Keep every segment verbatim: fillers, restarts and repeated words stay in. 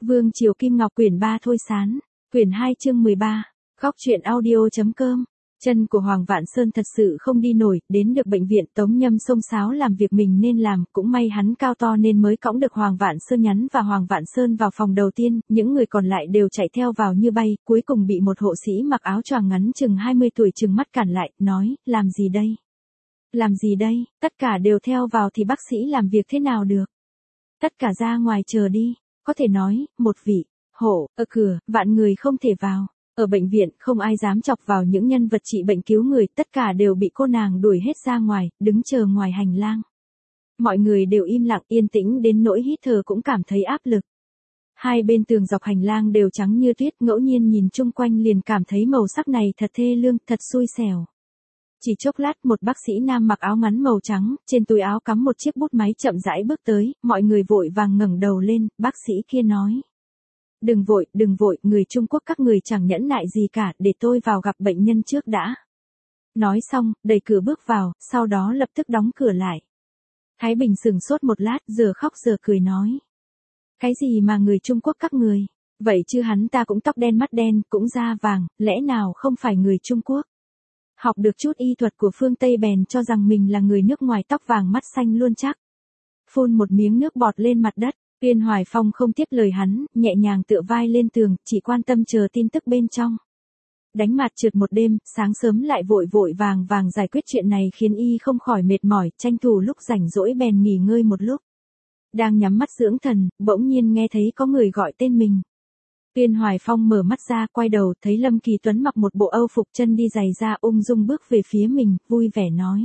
Vương Triều Kim Ngọc quyển ba Thôi Sán, quyển hai chương mười ba, góc truyện audio.com. Chân của Hoàng Vạn Sơn thật sự không đi nổi, đến được bệnh viện Tống Nhâm xông xáo làm việc mình nên làm, cũng may hắn cao to nên mới cõng được Hoàng Vạn Sơn nhắn và Hoàng Vạn Sơn vào phòng đầu tiên, những người còn lại đều chạy theo vào như bay, cuối cùng bị một hộ sĩ mặc áo choàng ngắn chừng hai mươi tuổi trừng mắt cản lại, nói, làm gì đây? Làm gì đây? Tất cả đều theo vào thì bác sĩ làm việc thế nào được? Tất cả ra ngoài chờ đi, có thể nói, một vị, hộ, ở cửa, vạn người không thể vào. Ở bệnh viện, không ai dám chọc vào những nhân vật trị bệnh cứu người, tất cả đều bị cô nàng đuổi hết ra ngoài, đứng chờ ngoài hành lang. Mọi người đều im lặng yên tĩnh đến nỗi hít thở cũng cảm thấy áp lực. Hai bên tường dọc hành lang đều trắng như tuyết, ngẫu nhiên nhìn chung quanh liền cảm thấy màu sắc này thật thê lương, thật xui xẻo. Chỉ chốc lát một bác sĩ nam mặc áo ngắn màu trắng, trên túi áo cắm một chiếc bút máy chậm rãi bước tới, mọi người vội vàng ngẩng đầu lên, bác sĩ kia nói. Đừng vội, đừng vội, người Trung Quốc các người chẳng nhẫn nại gì cả, để tôi vào gặp bệnh nhân trước đã. Nói xong, đẩy cửa bước vào, sau đó lập tức đóng cửa lại. Thái Bình sửng sốt một lát, giờ khóc giờ cười nói. Cái gì mà người Trung Quốc các người? Vậy chứ hắn ta cũng tóc đen mắt đen, cũng da vàng, lẽ nào không phải người Trung Quốc? Học được chút y thuật của phương Tây bèn cho rằng mình là người nước ngoài tóc vàng mắt xanh luôn chắc. Phun một miếng nước bọt lên mặt đất. Tuyên Hoài Phong không tiếp lời hắn, nhẹ nhàng tựa vai lên tường, chỉ quan tâm chờ tin tức bên trong. Đánh mặt trượt một đêm, sáng sớm lại vội vội vàng vàng giải quyết chuyện này khiến y không khỏi mệt mỏi, tranh thủ lúc rảnh rỗi bèn nghỉ ngơi một lúc. Đang nhắm mắt dưỡng thần, bỗng nhiên nghe thấy có người gọi tên mình. Tuyên Hoài Phong mở mắt ra, quay đầu, thấy Lâm Kỳ Tuấn mặc một bộ âu phục chân đi giày da ung dung bước về phía mình, vui vẻ nói.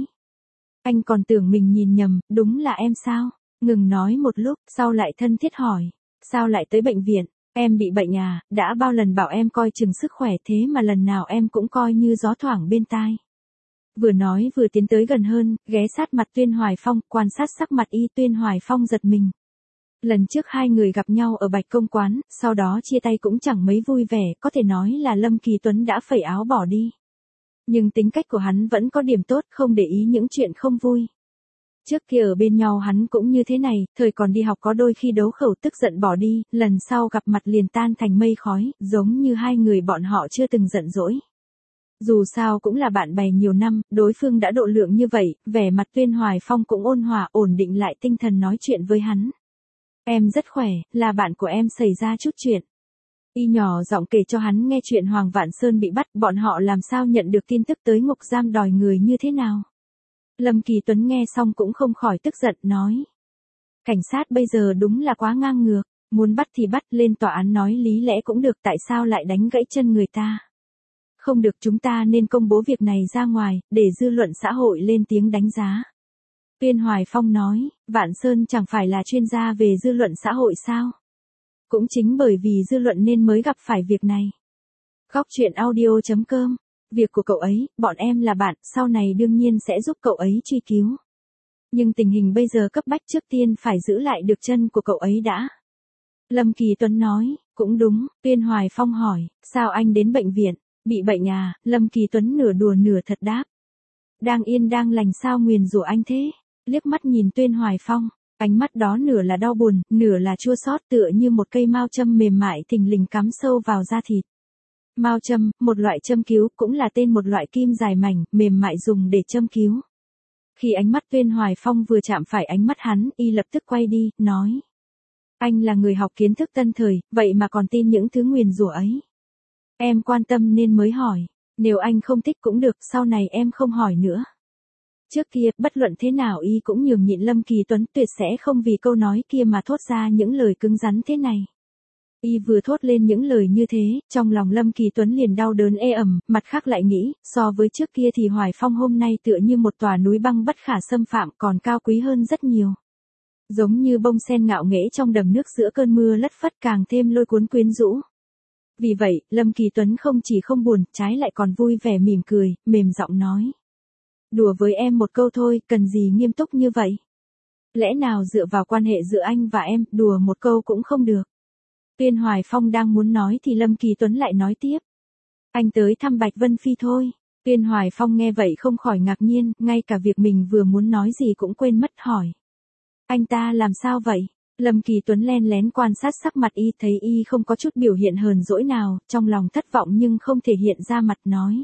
Anh còn tưởng mình nhìn nhầm, đúng là em sao? Ngừng nói một lúc, sau lại thân thiết hỏi. Sao lại tới bệnh viện? Em bị bệnh à, đã bao lần bảo em coi chừng sức khỏe thế mà lần nào em cũng coi như gió thoảng bên tai. Vừa nói vừa tiến tới gần hơn, ghé sát mặt Tuyên Hoài Phong, quan sát sắc mặt y. Tuyên Hoài Phong giật mình. Lần trước hai người gặp nhau ở Bạch Công Quán, sau đó chia tay cũng chẳng mấy vui vẻ, có thể nói là Lâm Kỳ Tuấn đã phẩy áo bỏ đi. Nhưng tính cách của hắn vẫn có điểm tốt, không để ý những chuyện không vui. Trước kia ở bên nhau hắn cũng như thế này, thời còn đi học có đôi khi đấu khẩu tức giận bỏ đi, lần sau gặp mặt liền tan thành mây khói, giống như hai người bọn họ chưa từng giận dỗi. Dù sao cũng là bạn bè nhiều năm, đối phương đã độ lượng như vậy, vẻ mặt Tuyên Hoài Phong cũng ôn hòa ổn định lại tinh thần nói chuyện với hắn. Em rất khỏe, là bạn của em xảy ra chút chuyện. Y nhỏ giọng kể cho hắn nghe chuyện Hoàng Vạn Sơn bị bắt, bọn họ làm sao nhận được tin tức tới ngục giam đòi người như thế nào. Lâm Kỳ Tuấn nghe xong cũng không khỏi tức giận, nói. Cảnh sát bây giờ đúng là quá ngang ngược, muốn bắt thì bắt, lên tòa án nói lý lẽ cũng được, tại sao lại đánh gãy chân người ta. Không được, chúng ta nên công bố việc này ra ngoài, để dư luận xã hội lên tiếng đánh giá. Tuyên Hoài Phong nói, Vạn Sơn chẳng phải là chuyên gia về dư luận xã hội sao? Cũng chính bởi vì dư luận nên mới gặp phải việc này. Góc truyện audio.com. Việc của cậu ấy, bọn em là bạn, sau này đương nhiên sẽ giúp cậu ấy truy cứu. Nhưng tình hình bây giờ cấp bách, trước tiên phải giữ lại được chân của cậu ấy đã. Lâm Kỳ Tuấn nói, cũng đúng. Tuyên Hoài Phong hỏi, sao anh đến bệnh viện? Bị bệnh à? Lâm Kỳ Tuấn nửa đùa nửa thật đáp. Đang yên đang lành sao nguyền rủa anh thế? Liếc mắt nhìn Tuyên Hoài Phong, ánh mắt đó nửa là đau buồn, nửa là chua xót, tựa như một cây mao châm mềm mại thình lình cắm sâu vào da thịt. Mao châm, một loại châm cứu, cũng là tên một loại kim dài mảnh, mềm mại dùng để châm cứu. Khi ánh mắt Tuyên Hoài Phong vừa chạm phải ánh mắt hắn, y lập tức quay đi, nói. Anh là người học kiến thức tân thời, vậy mà còn tin những thứ nguyền rủa ấy. Em quan tâm nên mới hỏi, nếu anh không thích cũng được, sau này em không hỏi nữa. Trước kia, bất luận thế nào y cũng nhường nhịn Lâm Kỳ Tuấn, tuyệt sẽ không vì câu nói kia mà thốt ra những lời cứng rắn thế này. Y vừa thốt lên những lời như thế, trong lòng Lâm Kỳ Tuấn liền đau đớn ê ẩm, mặt khác lại nghĩ, so với trước kia thì Hoài Phong hôm nay tựa như một tòa núi băng bất khả xâm phạm, còn cao quý hơn rất nhiều. Giống như bông sen ngạo nghễ trong đầm nước giữa cơn mưa lất phất, càng thêm lôi cuốn quyến rũ. Vì vậy, Lâm Kỳ Tuấn không chỉ không buồn, trái lại còn vui vẻ mỉm cười, mềm giọng nói. Đùa với em một câu thôi, cần gì nghiêm túc như vậy? Lẽ nào dựa vào quan hệ giữa anh và em, đùa một câu cũng không được? Tuyên Hoài Phong đang muốn nói thì Lâm Kỳ Tuấn lại nói tiếp. Anh tới thăm Bạch Vân Phi thôi. Tuyên Hoài Phong nghe vậy không khỏi ngạc nhiên, ngay cả việc mình vừa muốn nói gì cũng quên mất, hỏi. Anh ta làm sao vậy? Lâm Kỳ Tuấn len lén quan sát sắc mặt y, thấy y không có chút biểu hiện hờn dỗi nào, trong lòng thất vọng nhưng không thể hiện ra mặt nói.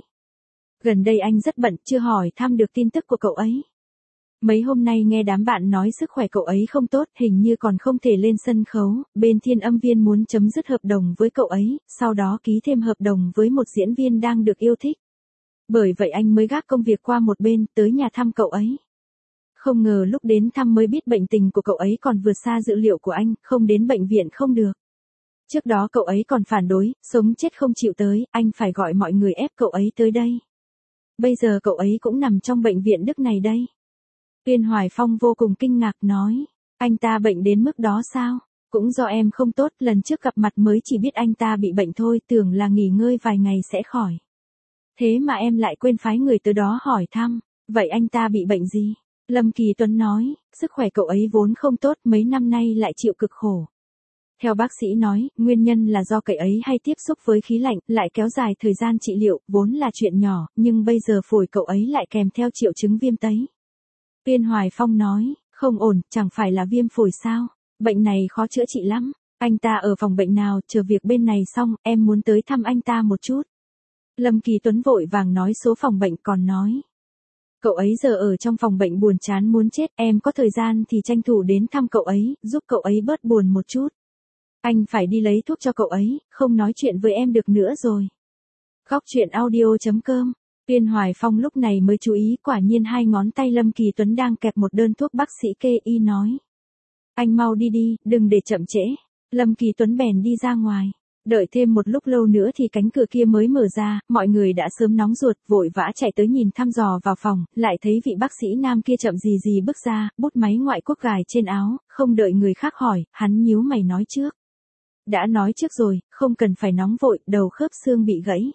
Gần đây anh rất bận, chưa hỏi thăm được tin tức của cậu ấy. Mấy hôm nay nghe đám bạn nói sức khỏe cậu ấy không tốt, hình như còn không thể lên sân khấu, bên Thiên Âm Viên muốn chấm dứt hợp đồng với cậu ấy, sau đó ký thêm hợp đồng với một diễn viên đang được yêu thích. Bởi vậy anh mới gác công việc qua một bên, tới nhà thăm cậu ấy. Không ngờ lúc đến thăm mới biết bệnh tình của cậu ấy còn vượt xa dự liệu của anh, không đến bệnh viện không được. Trước đó cậu ấy còn phản đối, sống chết không chịu tới, anh phải gọi mọi người ép cậu ấy tới đây. Bây giờ cậu ấy cũng nằm trong bệnh viện Đức này đây. Tuyên Hoài Phong vô cùng kinh ngạc nói, anh ta bệnh đến mức đó sao? Cũng do em không tốt, lần trước gặp mặt mới chỉ biết anh ta bị bệnh thôi, tưởng là nghỉ ngơi vài ngày sẽ khỏi. Thế mà em lại quên phái người tới đó hỏi thăm, vậy anh ta bị bệnh gì? Lâm Kỳ Tuấn nói, sức khỏe cậu ấy vốn không tốt, mấy năm nay lại chịu cực khổ. Theo bác sĩ nói, nguyên nhân là do cậu ấy hay tiếp xúc với khí lạnh, lại kéo dài thời gian trị liệu, vốn là chuyện nhỏ, nhưng bây giờ phổi cậu ấy lại kèm theo triệu chứng viêm tấy. Tuyên Hoài Phong nói, không ổn, chẳng phải là viêm phổi sao? Bệnh này khó chữa trị lắm. Anh ta ở phòng bệnh nào, chờ việc bên này xong, em muốn tới thăm anh ta một chút. Lâm Kỳ Tuấn vội vàng nói số phòng bệnh, còn nói. Cậu ấy giờ ở trong phòng bệnh buồn chán muốn chết, em có thời gian thì tranh thủ đến thăm cậu ấy, giúp cậu ấy bớt buồn một chút. Anh phải đi lấy thuốc cho cậu ấy, không nói chuyện với em được nữa rồi. Góc truyện audio chấm com. Tuyên Hoài Phong lúc này mới chú ý, quả nhiên hai ngón tay Lâm Kỳ Tuấn đang kẹp một đơn thuốc bác sĩ kê, y nói. Anh mau đi đi, đừng để chậm trễ. Lâm Kỳ Tuấn bèn đi ra ngoài. Đợi thêm một lúc lâu nữa thì cánh cửa kia mới mở ra, mọi người đã sớm nóng ruột, vội vã chạy tới nhìn thăm dò vào phòng, lại thấy vị bác sĩ nam kia chậm gì gì bước ra, bút máy ngoại quốc gài trên áo, không đợi người khác hỏi, hắn nhíu mày nói trước. Đã nói trước rồi, không cần phải nóng vội, đầu khớp xương bị gãy.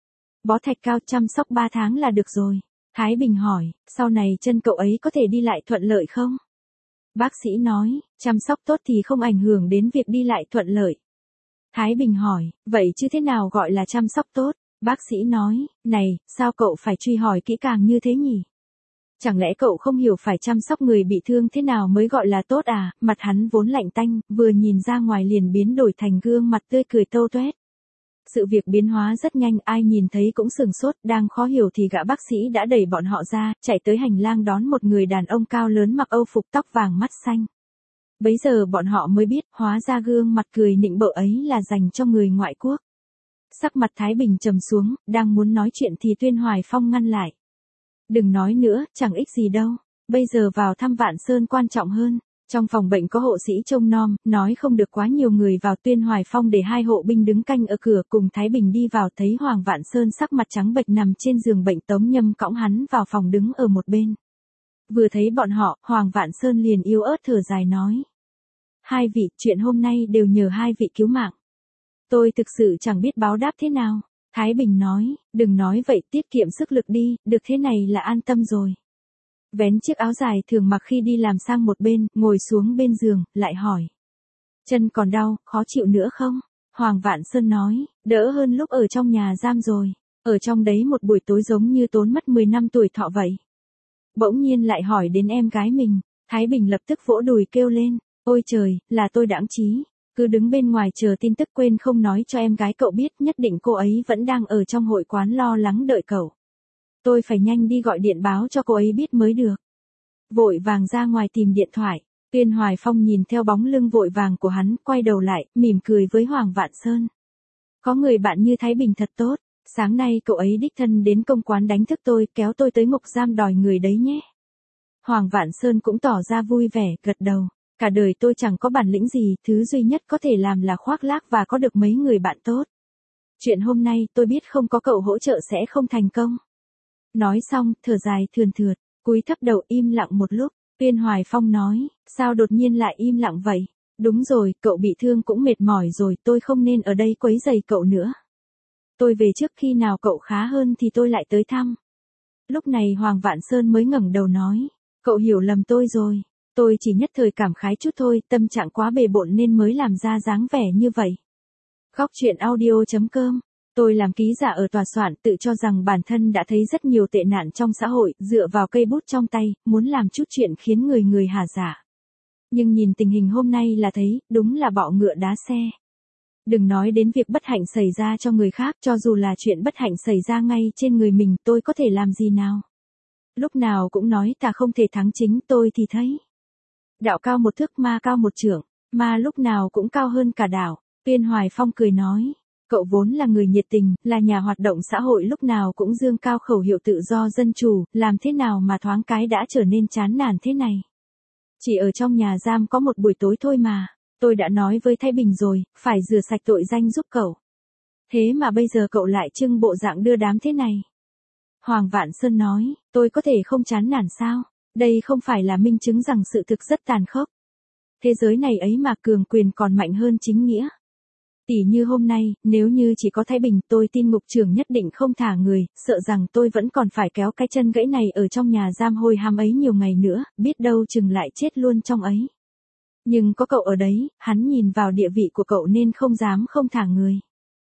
Bó thạch cao chăm sóc ba tháng là được rồi. Thái Bình hỏi, sau này chân cậu ấy có thể đi lại thuận lợi không? Bác sĩ nói, chăm sóc tốt thì không ảnh hưởng đến việc đi lại thuận lợi. Thái Bình hỏi, vậy chứ thế nào gọi là chăm sóc tốt? Bác sĩ nói, này, sao cậu phải truy hỏi kỹ càng như thế nhỉ? Chẳng lẽ cậu không hiểu phải chăm sóc người bị thương thế nào mới gọi là tốt à? Mặt hắn vốn lạnh tanh, vừa nhìn ra ngoài liền biến đổi thành gương mặt tươi cười tâu tuét. Sự việc biến hóa rất nhanh, ai nhìn thấy cũng sừng sốt, đang khó hiểu thì gã bác sĩ đã đẩy bọn họ ra, chạy tới hành lang đón một người đàn ông cao lớn mặc âu phục tóc vàng mắt xanh. Bấy giờ bọn họ mới biết, hóa ra gương mặt cười nịnh bợ ấy là dành cho người ngoại quốc. Sắc mặt Thái Bình trầm xuống, đang muốn nói chuyện thì Tuyên Hoài Phong ngăn lại. Đừng nói nữa, chẳng ích gì đâu, bây giờ vào thăm Vạn Sơn quan trọng hơn. Trong phòng bệnh có hộ sĩ trông nom, nói không được quá nhiều người vào. Tuyên Hoài Phong để hai hộ binh đứng canh ở cửa, cùng Thái Bình đi vào, thấy Hoàng Vạn Sơn sắc mặt trắng bệch nằm trên giường bệnh, Tống Nhâm cõng hắn vào phòng đứng ở một bên. Vừa thấy bọn họ, Hoàng Vạn Sơn liền yếu ớt thở dài nói. Hai vị, chuyện hôm nay đều nhờ hai vị cứu mạng. Tôi thực sự chẳng biết báo đáp thế nào. Thái Bình nói, đừng nói vậy, tiết kiệm sức lực đi, được thế này là an tâm rồi. Vén chiếc áo dài thường mặc khi đi làm sang một bên, ngồi xuống bên giường, lại hỏi. Chân còn đau, khó chịu nữa không? Hoàng Vạn Sơn nói, đỡ hơn lúc ở trong nhà giam rồi. Ở trong đấy một buổi tối giống như tốn mất mười năm tuổi thọ vậy. Bỗng nhiên lại hỏi đến em gái mình. Thái Bình lập tức vỗ đùi kêu lên. Ôi trời, là tôi đãng trí. Cứ đứng bên ngoài chờ tin tức, quên không nói cho em gái cậu biết, nhất định cô ấy vẫn đang ở trong hội quán lo lắng đợi cậu. Tôi phải nhanh đi gọi điện báo cho cô ấy biết mới được. Vội vàng ra ngoài tìm điện thoại. Tuyên Hoài Phong nhìn theo bóng lưng vội vàng của hắn, quay đầu lại, mỉm cười với Hoàng Vạn Sơn. Có người bạn như Thái Bình thật tốt. Sáng nay cậu ấy đích thân đến công quán đánh thức tôi, kéo tôi tới ngục giam đòi người đấy nhé. Hoàng Vạn Sơn cũng tỏ ra vui vẻ, gật đầu. Cả đời tôi chẳng có bản lĩnh gì, thứ duy nhất có thể làm là khoác lác và có được mấy người bạn tốt. Chuyện hôm nay tôi biết không có cậu hỗ trợ sẽ không thành công. Nói xong, thở dài thườn thượt, cúi thấp đầu im lặng một lúc. Tuyên Hoài Phong nói, sao đột nhiên lại im lặng vậy? Đúng rồi, cậu bị thương cũng mệt mỏi rồi, tôi không nên ở đây quấy rầy cậu nữa. Tôi về trước, khi nào cậu khá hơn thì tôi lại tới thăm. Lúc này Hoàng Vạn Sơn mới ngẩng đầu nói, cậu hiểu lầm tôi rồi. Tôi chỉ nhất thời cảm khái chút thôi, tâm trạng quá bề bộn nên mới làm ra dáng vẻ như vậy. Góc truyện audio chấm com. Tôi làm ký giả ở tòa soạn, tự cho rằng bản thân đã thấy rất nhiều tệ nạn trong xã hội, dựa vào cây bút trong tay, muốn làm chút chuyện khiến người người hà dạ. Nhưng nhìn tình hình hôm nay là thấy, đúng là bọ ngựa đá xe. Đừng nói đến việc bất hạnh xảy ra cho người khác, cho dù là chuyện bất hạnh xảy ra ngay trên người mình, tôi có thể làm gì nào? Lúc nào cũng nói ta không thể thắng chính tôi thì thấy. Đạo cao một thước ma cao một trượng, ma lúc nào cũng cao hơn cả đạo. Tuyên Hoài Phong cười nói, cậu vốn là người nhiệt tình, là nhà hoạt động xã hội lúc nào cũng dương cao khẩu hiệu tự do dân chủ, làm thế nào mà thoáng cái đã trở nên chán nản thế này. Chỉ ở trong nhà giam có một buổi tối thôi mà, tôi đã nói với Thái Bình rồi, phải rửa sạch tội danh giúp cậu. Thế mà bây giờ cậu lại trưng bộ dạng đưa đám thế này. Hoàng Vạn Sơn nói, tôi có thể không chán nản sao? Đây không phải là minh chứng rằng sự thực rất tàn khốc. Thế giới này ấy mà cường quyền còn mạnh hơn chính nghĩa. Tỉ như hôm nay, nếu như chỉ có Thái Bình, tôi tin ngục trưởng nhất định không thả người, sợ rằng tôi vẫn còn phải kéo cái chân gãy này ở trong nhà giam hôi hám ấy nhiều ngày nữa, biết đâu chừng lại chết luôn trong ấy. Nhưng có cậu ở đấy, hắn nhìn vào địa vị của cậu nên không dám không thả người.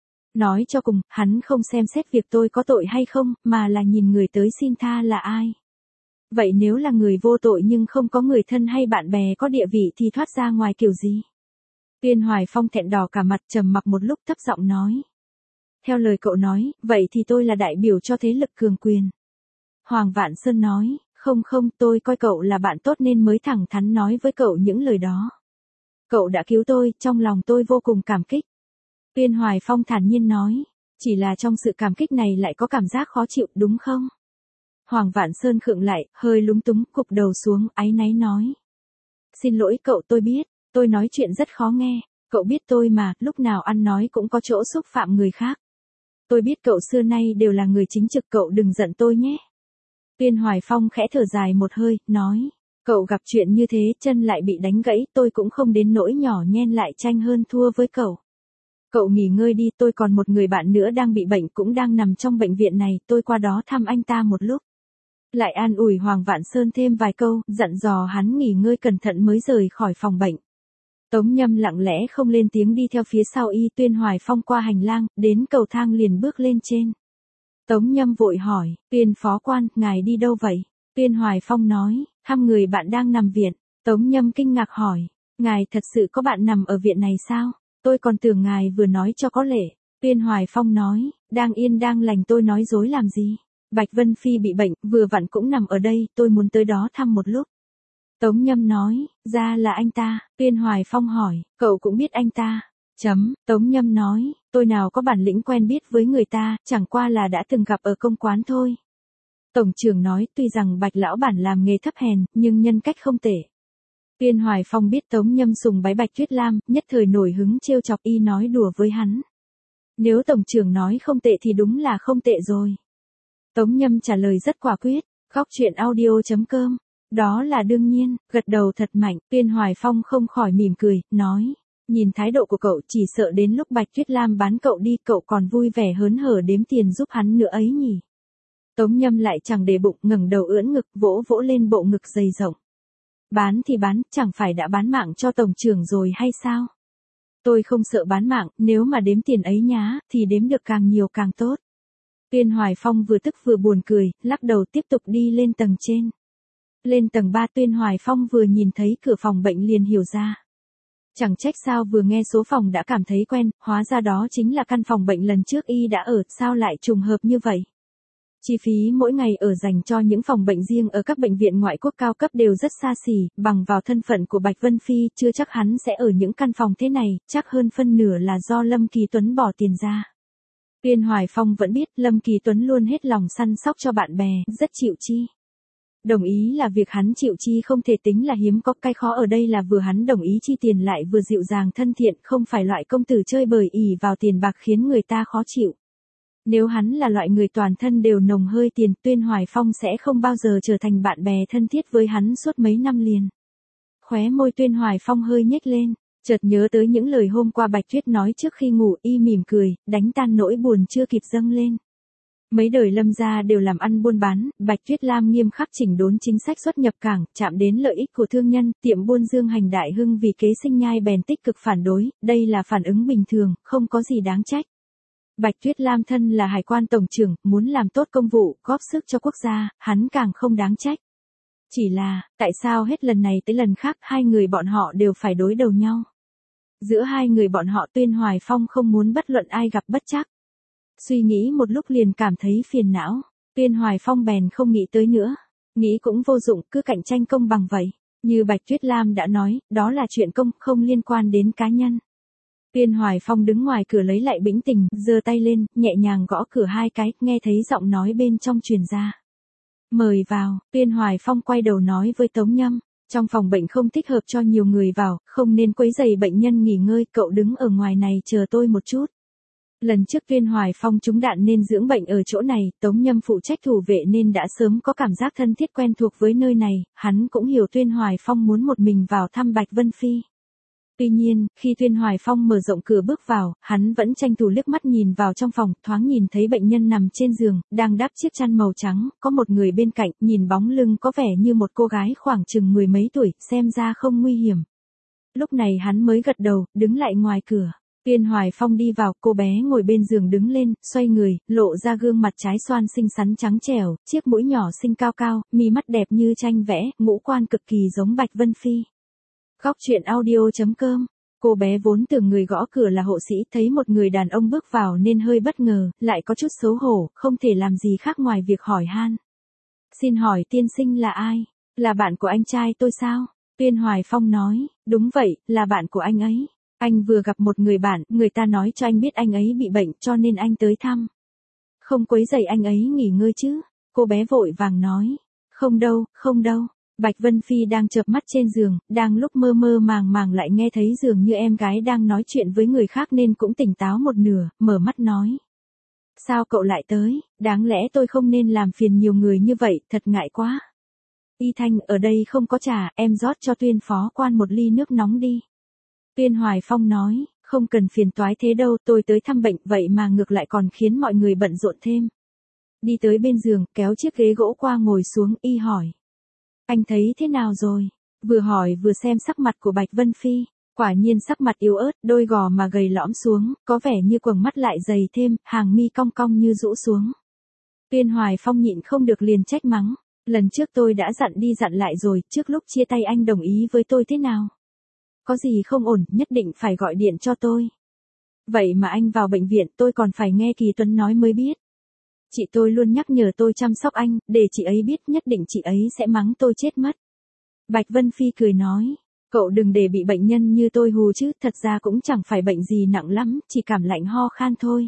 Nói cho cùng, hắn không xem xét việc tôi có tội hay không, mà là nhìn người tới xin tha là ai. Vậy nếu là người vô tội nhưng không có người thân hay bạn bè có địa vị thì thoát ra ngoài kiểu gì? Tuyên Hoài Phong thẹn đỏ cả mặt, trầm mặc một lúc thấp giọng nói. Theo lời cậu nói, vậy thì tôi là đại biểu cho thế lực cường quyền. Hoàng Vạn Sơn nói, không không, tôi coi cậu là bạn tốt nên mới thẳng thắn nói với cậu những lời đó. Cậu đã cứu tôi, trong lòng tôi vô cùng cảm kích. Tuyên Hoài Phong thản nhiên nói, chỉ là trong sự cảm kích này lại có cảm giác khó chịu đúng không? Hoàng Vạn Sơn khựng lại, hơi lúng túng, cụp đầu xuống, áy náy nói. Xin lỗi cậu, tôi biết, tôi nói chuyện rất khó nghe, cậu biết tôi mà, lúc nào ăn nói cũng có chỗ xúc phạm người khác. Tôi biết cậu xưa nay đều là người chính trực, cậu đừng giận tôi nhé. Tuyên Hoài Phong khẽ thở dài một hơi, nói, cậu gặp chuyện như thế, chân lại bị đánh gãy, tôi cũng không đến nỗi nhỏ nhen lại tranh hơn thua với cậu. Cậu nghỉ ngơi đi, tôi còn một người bạn nữa đang bị bệnh cũng đang nằm trong bệnh viện này, tôi qua đó thăm anh ta một lúc. Lại an ủi Hoàng Vạn Sơn thêm vài câu, dặn dò hắn nghỉ ngơi cẩn thận mới rời khỏi phòng bệnh. Tống Nhâm lặng lẽ không lên tiếng đi theo phía sau y. Tuyên Hoài Phong qua hành lang, đến cầu thang liền bước lên trên. Tống Nhâm vội hỏi, Tuyên phó quan, ngài đi đâu vậy? Tuyên Hoài Phong nói, thăm người bạn đang nằm viện. Tống Nhâm kinh ngạc hỏi, ngài thật sự có bạn nằm ở viện này sao? Tôi còn tưởng ngài vừa nói cho có lệ. Tuyên Hoài Phong nói, đang yên đang lành, tôi nói dối làm gì? Bạch Vân Phi bị bệnh, vừa vặn cũng nằm ở đây, tôi muốn tới đó thăm một lúc. Tống Nhâm nói, ra là anh ta. Tuyên Hoài Phong hỏi, cậu cũng biết anh ta? Chấm, Tống Nhâm nói, tôi nào có bản lĩnh quen biết với người ta, chẳng qua là đã từng gặp ở công quán thôi. Tổng trưởng nói, tuy rằng Bạch lão bản làm nghề thấp hèn, nhưng nhân cách không tệ. Tuyên Hoài Phong biết Tống Nhâm sùng bái Bạch Tuyết Lam, nhất thời nổi hứng trêu chọc y nói đùa với hắn. Nếu tổng trưởng nói không tệ thì đúng là không tệ rồi. Tống Nhâm trả lời rất quả quyết, góc truyện audio chấm com. Đó là đương nhiên, gật đầu thật mạnh. Tuyên Hoài Phong không khỏi mỉm cười, nói, nhìn thái độ của cậu chỉ sợ đến lúc Bạch Tuyết Lam bán cậu đi cậu còn vui vẻ hớn hở đếm tiền giúp hắn nữa ấy nhỉ. Tống Nhâm lại chẳng để bụng, ngẩng đầu ưỡn ngực, vỗ vỗ lên bộ ngực dày rộng. Bán thì bán, chẳng phải đã bán mạng cho tổng trưởng rồi hay sao? Tôi không sợ bán mạng, nếu mà đếm tiền ấy nhá, thì đếm được càng nhiều càng tốt. Tuyên Hoài Phong vừa tức vừa buồn cười, lắc đầu tiếp tục đi lên tầng trên. Lên tầng ba, Tuyên Hoài Phong vừa nhìn thấy cửa phòng bệnh liền hiểu ra. Chẳng trách sao vừa nghe số phòng đã cảm thấy quen, hóa ra đó chính là căn phòng bệnh lần trước y đã ở, sao lại trùng hợp như vậy? Chi phí mỗi ngày ở dành cho những phòng bệnh riêng ở các bệnh viện ngoại quốc cao cấp đều rất xa xỉ, bằng vào thân phận của Bạch Vân Phi, chưa chắc hắn sẽ ở những căn phòng thế này, chắc hơn phân nửa là do Lâm Kỳ Tuấn bỏ tiền ra. Tuyên Hoài Phong vẫn biết Lâm Kỳ Tuấn luôn hết lòng săn sóc cho bạn bè, rất chịu chi. Đồng ý là việc hắn chịu chi không thể tính là hiếm có, cái khó ở đây là vừa hắn đồng ý chi tiền lại vừa dịu dàng thân thiện, không phải loại công tử chơi bời ỷ vào tiền bạc khiến người ta khó chịu. Nếu hắn là loại người toàn thân đều nồng hơi tiền, Tuyên Hoài Phong sẽ không bao giờ trở thành bạn bè thân thiết với hắn suốt mấy năm liền. Khóe môi Tuyên Hoài Phong hơi nhếch lên, chợt nhớ tới những lời hôm qua Bạch Tuyết nói trước khi ngủ, y mỉm cười, đánh tan nỗi buồn chưa kịp dâng lên. Mấy đời Lâm gia đều làm ăn buôn bán, Bạch Tuyết Lam nghiêm khắc chỉnh đốn chính sách xuất nhập cảng, chạm đến lợi ích của thương nhân, tiệm buôn Dương Hành Đại Hưng vì kế sinh nhai bèn tích cực phản đối, đây là phản ứng bình thường, không có gì đáng trách. Bạch Tuyết Lam thân là hải quan tổng trưởng, muốn làm tốt công vụ, góp sức cho quốc gia, hắn càng không đáng trách. Chỉ là, tại sao hết lần này tới lần khác hai người bọn họ đều phải đối đầu nhau? Giữa hai người bọn họ Tuyên Hoài Phong không muốn bất luận ai gặp bất trắc. Suy nghĩ một lúc liền cảm thấy phiền não. Tuyên Hoài Phong bèn không nghĩ tới nữa. Nghĩ cũng vô dụng, cứ cạnh tranh công bằng vậy. Như Bạch Tuyết Lam đã nói, đó là chuyện công, không liên quan đến cá nhân. Tuyên Hoài Phong đứng ngoài cửa lấy lại bĩnh tình, giơ tay lên, nhẹ nhàng gõ cửa hai cái, nghe thấy giọng nói bên trong truyền ra. Mời vào. Tuyên Hoài Phong quay đầu nói với Tống Nhâm. Trong phòng bệnh không thích hợp cho nhiều người vào, không nên quấy rầy bệnh nhân nghỉ ngơi, cậu đứng ở ngoài này chờ tôi một chút. Lần trước Tuyên Hoài Phong trúng đạn nên dưỡng bệnh ở chỗ này, Tống Nhâm phụ trách thủ vệ nên đã sớm có cảm giác thân thiết quen thuộc với nơi này, hắn cũng hiểu Tuyên Hoài Phong muốn một mình vào thăm Bạch Vân Phi. Tuy nhiên, khi Tuyên Hoài Phong mở rộng cửa bước vào, hắn vẫn tranh thủ liếc mắt nhìn vào trong phòng, thoáng nhìn thấy bệnh nhân nằm trên giường, đang đắp chiếc chăn màu trắng, có một người bên cạnh, nhìn bóng lưng có vẻ như một cô gái khoảng chừng mười mấy tuổi, xem ra không nguy hiểm. Lúc này hắn mới gật đầu, đứng lại ngoài cửa. Tuyên Hoài Phong đi vào, cô bé ngồi bên giường đứng lên, xoay người, lộ ra gương mặt trái xoan xinh xắn trắng trẻo, chiếc mũi nhỏ xinh cao cao, mi mắt đẹp như tranh vẽ, ngũ quan cực kỳ giống Bạch Vân Phi. Góc truyện audio chấm com. Cô bé vốn tưởng người gõ cửa là hộ sĩ, thấy một người đàn ông bước vào nên hơi bất ngờ, lại có chút xấu hổ, không thể làm gì khác ngoài việc hỏi han. Xin hỏi tiên sinh là ai? Là bạn của anh trai tôi sao? Tuyên Hoài Phong nói, đúng vậy, là bạn của anh ấy. Anh vừa gặp một người bạn, người ta nói cho anh biết anh ấy bị bệnh cho nên anh tới thăm. Không quấy rầy anh ấy nghỉ ngơi chứ? Cô bé vội vàng nói. Không đâu, không đâu. Bạch Vân Phi đang chợp mắt trên giường, đang lúc mơ mơ màng màng lại nghe thấy dường như em gái đang nói chuyện với người khác nên cũng tỉnh táo một nửa, mở mắt nói. Sao cậu lại tới, đáng lẽ tôi không nên làm phiền nhiều người như vậy, thật ngại quá. Y Thanh, ở đây không có trà, em rót cho Tuyên phó quan một ly nước nóng đi. Tuyên Hoài Phong nói, không cần phiền toái thế đâu, tôi tới thăm bệnh vậy mà ngược lại còn khiến mọi người bận rộn thêm. Đi tới bên giường, kéo chiếc ghế gỗ qua ngồi xuống, y hỏi. Anh thấy thế nào rồi? Vừa hỏi vừa xem sắc mặt của Bạch Vân Phi, quả nhiên sắc mặt yếu ớt, đôi gò mà gầy lõm xuống, có vẻ như quầng mắt lại dày thêm, hàng mi cong cong như rũ xuống. Tuyên Hoài Phong nhịn không được liền trách mắng, lần trước tôi đã dặn đi dặn lại rồi, trước lúc chia tay anh đồng ý với tôi thế nào? Có gì không ổn, nhất định phải gọi điện cho tôi. Vậy mà anh vào bệnh viện tôi còn phải nghe Kỳ Tuấn nói mới biết. Chị tôi luôn nhắc nhở tôi chăm sóc anh, để chị ấy biết nhất định chị ấy sẽ mắng tôi chết mất. Bạch Vân Phi cười nói, cậu đừng để bị bệnh nhân như tôi hù chứ, thật ra cũng chẳng phải bệnh gì nặng lắm, chỉ cảm lạnh ho khan thôi.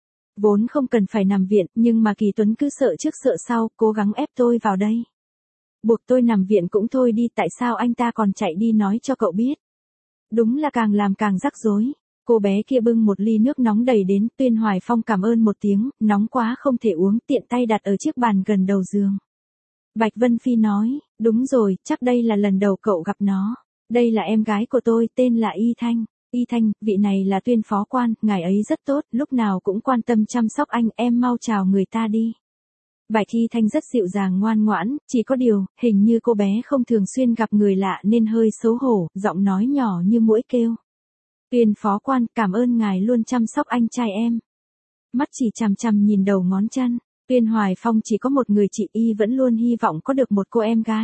Vốn không cần phải nằm viện, nhưng mà Kỳ Tuấn cứ sợ trước sợ sau, cố gắng ép tôi vào đây. Buộc tôi nằm viện cũng thôi đi, tại sao anh ta còn chạy đi nói cho cậu biết. Đúng là càng làm càng rắc rối. Cô bé kia bưng một ly nước nóng đầy đến, Tuyên Hoài Phong cảm ơn một tiếng, nóng quá không thể uống, tiện tay đặt ở chiếc bàn gần đầu giường. Bạch Vân Phi nói, đúng rồi, chắc đây là lần đầu cậu gặp nó. Đây là em gái của tôi, tên là Y Thanh. Y Thanh, vị này là Tuyên phó quan, ngài ấy rất tốt, lúc nào cũng quan tâm chăm sóc anh, em mau chào người ta đi. Bạch Y Thanh rất dịu dàng ngoan ngoãn, chỉ có điều, hình như cô bé không thường xuyên gặp người lạ nên hơi xấu hổ, giọng nói nhỏ như muỗi kêu. Tuyên phó quan, cảm ơn ngài luôn chăm sóc anh trai em. Mắt chỉ chằm chằm nhìn đầu ngón chân, Tuyên Hoài Phong chỉ có một người chị, y vẫn luôn hy vọng có được một cô em gái.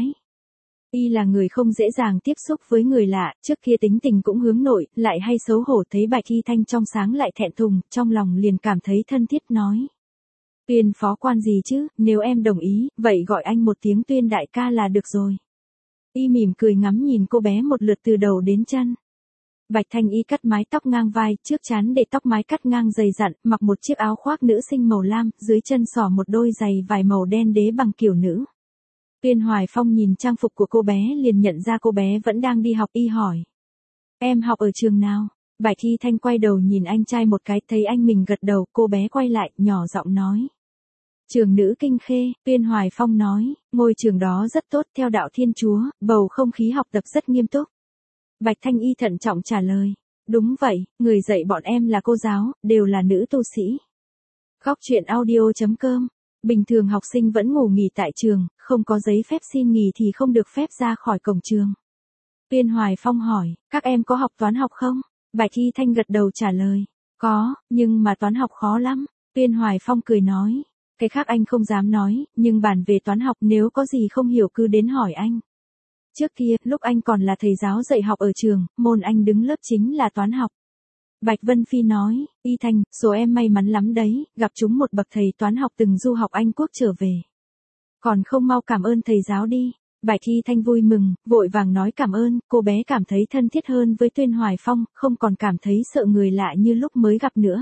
Y là người không dễ dàng tiếp xúc với người lạ, trước kia tính tình cũng hướng nội, lại hay xấu hổ, thấy Bạch Y Thanh trong sáng lại thẹn thùng, trong lòng liền cảm thấy thân thiết nói. Tuyên phó quan gì chứ, nếu em đồng ý, vậy gọi anh một tiếng Tuyên đại ca là được rồi. Y mỉm cười ngắm nhìn cô bé một lượt từ đầu đến chân. Bạch Thanh Y cắt mái tóc ngang vai, trước trán để tóc mái cắt ngang dày dặn, mặc một chiếc áo khoác nữ sinh màu lam, dưới chân xỏ một đôi giày vải màu đen đế bằng kiểu nữ. Tuyên Hoài Phong nhìn trang phục của cô bé liền nhận ra cô bé vẫn đang đi học, y hỏi. Em học ở trường nào? Bạch Y Thanh quay đầu nhìn anh trai một cái, thấy anh mình gật đầu, cô bé quay lại, nhỏ giọng nói. Trường Nữ Kinh Khê, Tuyên Hoài Phong nói, ngôi trường đó rất tốt, theo đạo Thiên Chúa, bầu không khí học tập rất nghiêm túc. Bạch Thanh Y thận trọng trả lời, đúng vậy, người dạy bọn em là cô giáo, đều là nữ tu sĩ. Góc truyện audio chấm com. Bình thường học sinh vẫn ngủ nghỉ tại trường, không có giấy phép xin nghỉ thì không được phép ra khỏi cổng trường. Tuyên Hoài Phong hỏi, các em có học toán học không? Bạch Y Thanh gật đầu trả lời, có, nhưng mà toán học khó lắm. Tuyên Hoài Phong cười nói, Cái khác anh không dám nói, nhưng bàn về toán học nếu có gì không hiểu cứ đến hỏi anh. Trước kia, lúc anh còn là thầy giáo dạy học ở trường, môn anh đứng lớp chính là toán học. Bạch Vân Phi nói, Y Thanh, số em may mắn lắm đấy, gặp chúng một bậc thầy toán học từng du học Anh Quốc trở về. Còn không mau cảm ơn thầy giáo đi. Bạch Y Thanh vui mừng, vội vàng nói cảm ơn, cô bé cảm thấy thân thiết hơn với Tuyên Hoài Phong, không còn cảm thấy sợ người lạ như lúc mới gặp nữa.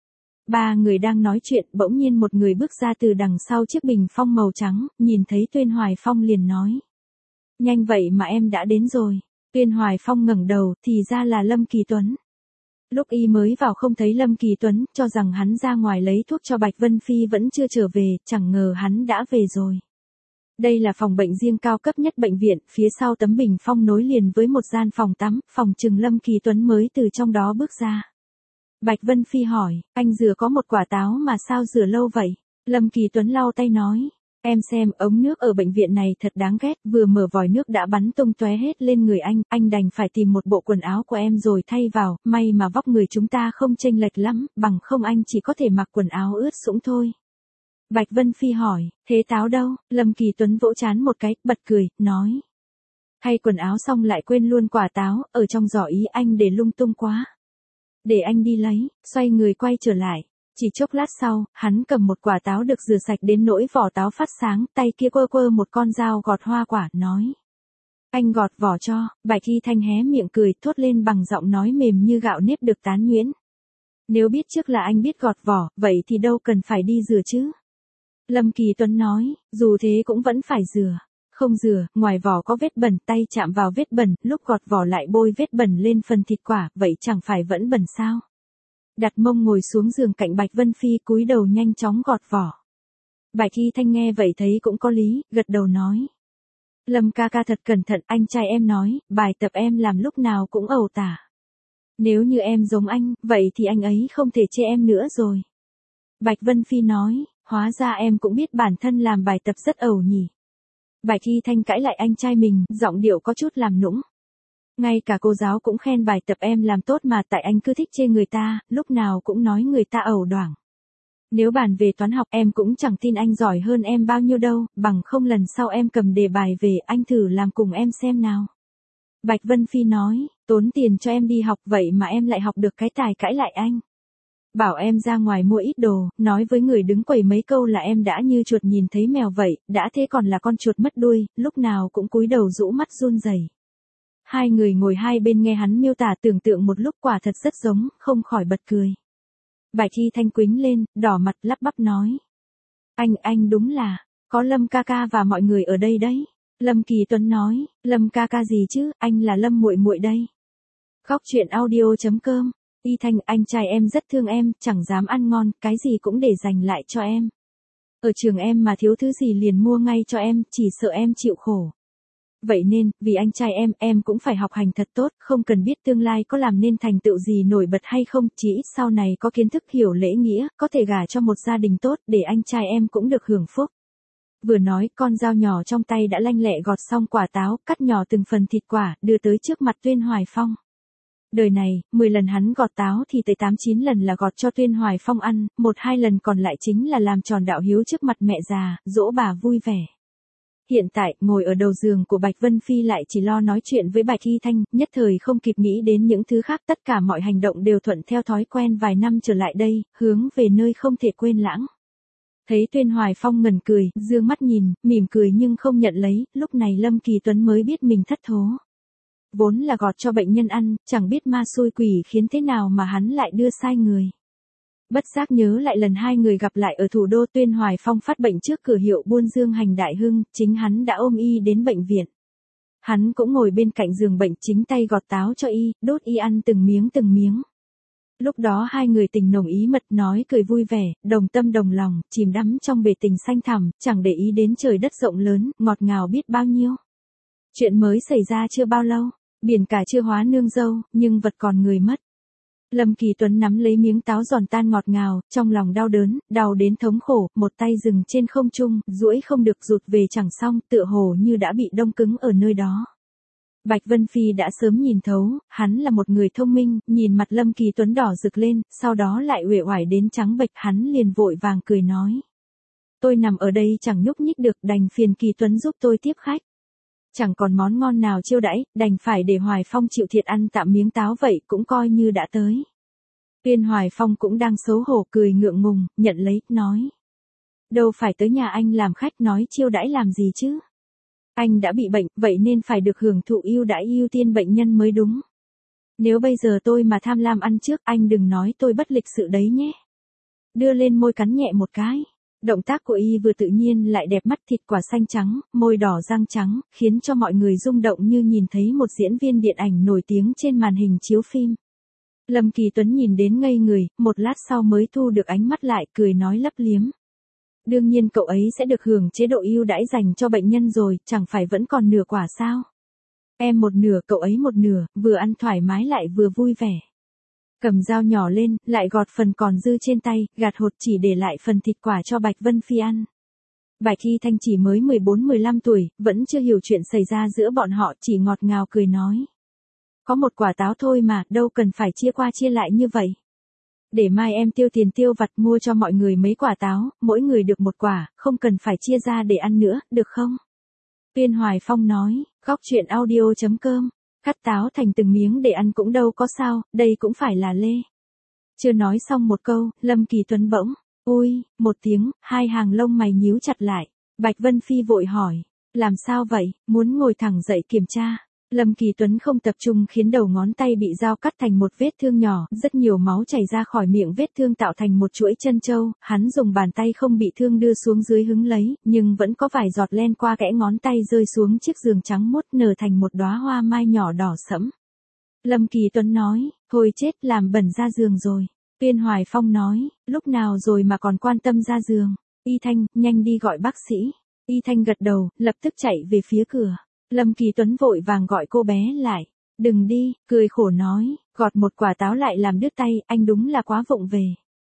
Ba người đang nói chuyện, bỗng nhiên một người bước ra từ đằng sau chiếc bình phong màu trắng, nhìn thấy Tuyên Hoài Phong liền nói. Nhanh vậy mà em đã đến rồi. Tuyên Hoài Phong ngẩng đầu, thì ra là Lâm Kỳ Tuấn. Lúc y mới vào không thấy Lâm Kỳ Tuấn, cho rằng hắn ra ngoài lấy thuốc cho Bạch Vân Phi vẫn chưa trở về, chẳng ngờ hắn đã về rồi. Đây là phòng bệnh riêng cao cấp nhất bệnh viện, phía sau tấm bình phong nối liền với một gian phòng tắm, phòng trừng Lâm Kỳ Tuấn mới từ trong đó bước ra. Bạch Vân Phi hỏi, anh rửa có một quả táo mà sao rửa lâu vậy? Lâm Kỳ Tuấn lau tay nói, em xem ống nước ở bệnh viện này thật đáng ghét, vừa mở vòi nước đã bắn tung tóe hết lên người anh, anh đành phải tìm một bộ quần áo của em rồi thay vào, may mà vóc người chúng ta không chênh lệch lắm, bằng không anh chỉ có thể mặc quần áo ướt sũng thôi. Bạch Vân Phi hỏi, thế táo đâu? Lâm Kỳ Tuấn vỗ trán một cái, bật cười, nói. Thay quần áo xong lại quên luôn quả táo, ở trong giỏ ý anh để lung tung quá. Để anh đi lấy, xoay người quay trở lại. Chỉ chốc lát sau, hắn cầm một quả táo được rửa sạch đến nỗi vỏ táo phát sáng, tay kia quơ quơ một con dao gọt hoa quả, nói. Anh gọt vỏ cho. Bạch Y Thanh hé miệng cười, thốt lên bằng giọng nói mềm như gạo nếp được tán nhuyễn. Nếu biết trước là anh biết gọt vỏ, vậy thì đâu cần phải đi rửa chứ. Lâm Kỳ Tuấn nói, dù thế cũng vẫn phải rửa. Không rửa, ngoài vỏ có vết bẩn, tay chạm vào vết bẩn, lúc gọt vỏ lại bôi vết bẩn lên phần thịt quả, vậy chẳng phải vẫn bẩn sao? Đặt mông ngồi xuống giường cạnh Bạch Vân Phi, cúi đầu nhanh chóng gọt vỏ. Bạch Y Thanh nghe vậy thấy cũng có lý, gật đầu nói. Lâm ca ca thật cẩn thận, anh trai em nói, bài tập em làm lúc nào cũng ẩu tả. Nếu như em giống anh, vậy thì anh ấy không thể chê em nữa rồi. Bạch Vân Phi nói, hóa ra em cũng biết bản thân làm bài tập rất ẩu nhỉ. Bạch Y Thanh cãi lại anh trai mình, giọng điệu có chút làm nũng. Ngay cả cô giáo cũng khen bài tập em làm tốt mà tại anh cứ thích chê người ta, lúc nào cũng nói người ta ẩu đoảng. Nếu bàn về toán học em cũng chẳng tin anh giỏi hơn em bao nhiêu đâu, bằng không lần sau em cầm đề bài về anh thử làm cùng em xem nào. Bạch Vân Phi nói, tốn tiền cho em đi học vậy mà em lại học được cái tài cãi lại anh. Bảo em ra ngoài mua ít đồ, nói với người đứng quầy mấy câu là em đã như chuột nhìn thấy mèo vậy, đã thế còn là con chuột mất đuôi, lúc nào cũng cúi đầu rũ mắt run rẩy. Hai người ngồi hai bên nghe hắn miêu tả tưởng tượng một lúc quả thật rất giống, không khỏi bật cười. Bạch Y Thanh quĩnh lên, đỏ mặt lắp bắp nói. Anh, anh đúng là, có Lâm ca ca và mọi người ở đây đấy. Lâm Kỳ Tuấn nói, Lâm ca ca gì chứ, anh là Lâm muội muội đây. Góc truyện audio chấm com. Y Thanh, anh trai em rất thương em, chẳng dám ăn ngon, cái gì cũng để dành lại cho em. Ở trường em mà thiếu thứ gì liền mua ngay cho em, chỉ sợ em chịu khổ. Vậy nên, vì anh trai em, em cũng phải học hành thật tốt, không cần biết tương lai có làm nên thành tựu gì nổi bật hay không, chỉ ít sau này có kiến thức hiểu lễ nghĩa, có thể gả cho một gia đình tốt, để anh trai em cũng được hưởng phúc. Vừa nói, con dao nhỏ trong tay đã lanh lẹ gọt xong quả táo, cắt nhỏ từng phần thịt quả, đưa tới trước mặt Tuyên Hoài Phong. Đời này, mười lần hắn gọt táo thì tới tám chín lần là gọt cho Tuyên Hoài Phong ăn, một hai lần còn lại chính là làm tròn đạo hiếu trước mặt mẹ già, dỗ bà vui vẻ. Hiện tại, ngồi ở đầu giường của Bạch Vân Phi lại chỉ lo nói chuyện với Bạch Y Thanh, nhất thời không kịp nghĩ đến những thứ khác, tất cả mọi hành động đều thuận theo thói quen vài năm trở lại đây, hướng về nơi không thể quên lãng. Thấy Tuyên Hoài Phong ngẩn cười, dương mắt nhìn, mỉm cười nhưng không nhận lấy, lúc này Lâm Kỳ Tuấn mới biết mình thất thố. Vốn là gọt cho bệnh nhân ăn, chẳng biết ma xui quỷ khiến thế nào mà hắn lại đưa sai người. Bất giác nhớ lại lần hai người gặp lại ở thủ đô, Tuyên Hoài Phong phát bệnh trước cửa hiệu buôn Dương Hành Đại Hưng, chính hắn đã ôm y đến bệnh viện. Hắn cũng ngồi bên cạnh giường bệnh, chính tay gọt táo cho y, đốt y ăn từng miếng từng miếng. Lúc đó hai người tình nồng ý mật, nói cười vui vẻ, đồng tâm đồng lòng, chìm đắm trong bể tình xanh thẳm, chẳng để ý đến trời đất rộng lớn, ngọt ngào biết bao nhiêu. Chuyện mới xảy ra chưa bao lâu, biển cả chưa hóa nương dâu, nhưng vật còn người mất. Lâm Kỳ Tuấn nắm lấy miếng táo giòn tan ngọt ngào, trong lòng đau đớn, đau đến thống khổ, một tay dừng trên không trung, duỗi không được rụt về chẳng xong, tựa hồ như đã bị đông cứng ở nơi đó. Bạch Vân Phi đã sớm nhìn thấu, hắn là một người thông minh, nhìn mặt Lâm Kỳ Tuấn đỏ rực lên, sau đó lại uể oải đến trắng bệch, hắn liền vội vàng cười nói. tôi nằm ở đây chẳng nhúc nhích được, đành phiền Kỳ Tuấn giúp tôi tiếp khách. Chẳng còn món ngon nào chiêu đãi, đành phải để Hoài Phong chịu thiệt ăn tạm miếng táo vậy cũng coi như đã tới. Tuyên Hoài Phong cũng đang xấu hổ cười ngượng ngùng, nhận lấy, nói. Đâu phải tới nhà anh làm khách nói chiêu đãi làm gì chứ. Anh đã bị bệnh, vậy nên phải được hưởng thụ ưu đãi ưu tiên bệnh nhân mới đúng. Nếu bây giờ tôi mà tham lam ăn trước, anh đừng nói tôi bất lịch sự đấy nhé. Đưa lên môi cắn nhẹ một cái. Động tác của y vừa tự nhiên lại đẹp mắt, thịt quả xanh trắng, môi đỏ răng trắng, khiến cho mọi người rung động như nhìn thấy một diễn viên điện ảnh nổi tiếng trên màn hình chiếu phim. Lâm Kỳ Tuấn nhìn đến ngây người, một lát sau mới thu được ánh mắt lại, cười nói lấp liếm. Đương nhiên cậu ấy sẽ được hưởng chế độ ưu đãi dành cho bệnh nhân rồi, chẳng phải vẫn còn nửa quả sao? Em một nửa, cậu ấy một nửa, vừa ăn thoải mái lại vừa vui vẻ. Cầm dao nhỏ lên, lại gọt phần còn dư trên tay, gạt hột chỉ để lại phần thịt quả cho Bạch Vân Phi ăn. Bạch Hy Thanh chỉ mới mười bốn mười lăm tuổi, vẫn chưa hiểu chuyện xảy ra giữa bọn họ, chỉ ngọt ngào cười nói. Có một quả táo thôi mà, đâu cần phải chia qua chia lại như vậy. Để mai em tiêu tiền tiêu vặt mua cho mọi người mấy quả táo, mỗi người được một quả, không cần phải chia ra để ăn nữa, được không? Tuyên Hoài Phong nói, góc chuyện audio chấm com, cắt táo thành từng miếng để ăn cũng đâu có sao, đây cũng phải là lê. Chưa nói xong một câu, Lâm Kỳ Tuấn bỗng, ui, một tiếng, hai hàng lông mày nhíu chặt lại. Bạch Vân Phi vội hỏi, làm sao vậy, muốn ngồi thẳng dậy kiểm tra. Lâm Kỳ Tuấn không tập trung khiến đầu ngón tay bị dao cắt thành một vết thương nhỏ, rất nhiều máu chảy ra khỏi miệng vết thương tạo thành một chuỗi chân châu, hắn dùng bàn tay không bị thương đưa xuống dưới hứng lấy, nhưng vẫn có vài giọt len qua kẽ ngón tay rơi xuống chiếc giường trắng muốt nở thành một đóa hoa mai nhỏ đỏ sẫm. Lâm Kỳ Tuấn nói, thôi chết làm bẩn da giường rồi. Tuyên Hoài Phong nói, lúc nào rồi mà còn quan tâm da giường. Y Thanh, nhanh đi gọi bác sĩ. Y Thanh gật đầu, lập tức chạy về phía cửa. Lâm Kỳ Tuấn vội vàng gọi cô bé lại. Đừng đi, cười khổ nói, gọt một quả táo lại làm đứt tay, anh đúng là quá vụng về.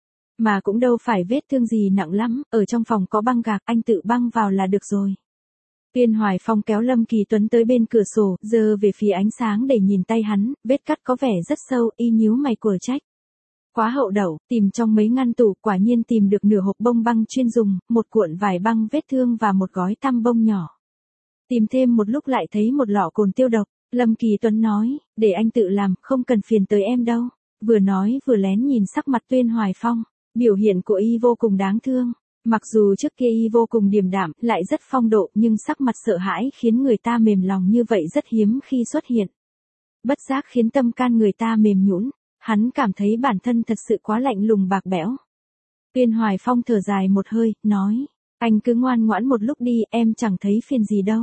Mà cũng đâu phải vết thương gì nặng lắm, ở trong phòng có băng gạc, anh tự băng vào là được rồi. Tuyên Hoài Phong kéo Lâm Kỳ Tuấn tới bên cửa sổ, giơ về phía ánh sáng để nhìn tay hắn, vết cắt có vẻ rất sâu, y nhíu mày của trách. Quá hậu đậu, tìm trong mấy ngăn tủ, quả nhiên tìm được nửa hộp bông băng chuyên dùng, một cuộn vải băng vết thương và một gói tăm bông nhỏ. Tìm thêm một lúc lại thấy một lọ cồn tiêu độc, Lâm Kỳ Tuấn nói, để anh tự làm, không cần phiền tới em đâu. Vừa nói vừa lén nhìn sắc mặt Tuyên Hoài Phong, biểu hiện của y vô cùng đáng thương. Mặc dù trước kia y vô cùng điềm đạm, lại rất phong độ, nhưng sắc mặt sợ hãi khiến người ta mềm lòng như vậy rất hiếm khi xuất hiện. Bất giác khiến tâm can người ta mềm nhũn, hắn cảm thấy bản thân thật sự quá lạnh lùng bạc bẽo. Tuyên Hoài Phong thở dài một hơi, nói, anh cứ ngoan ngoãn một lúc đi, em chẳng thấy phiền gì đâu.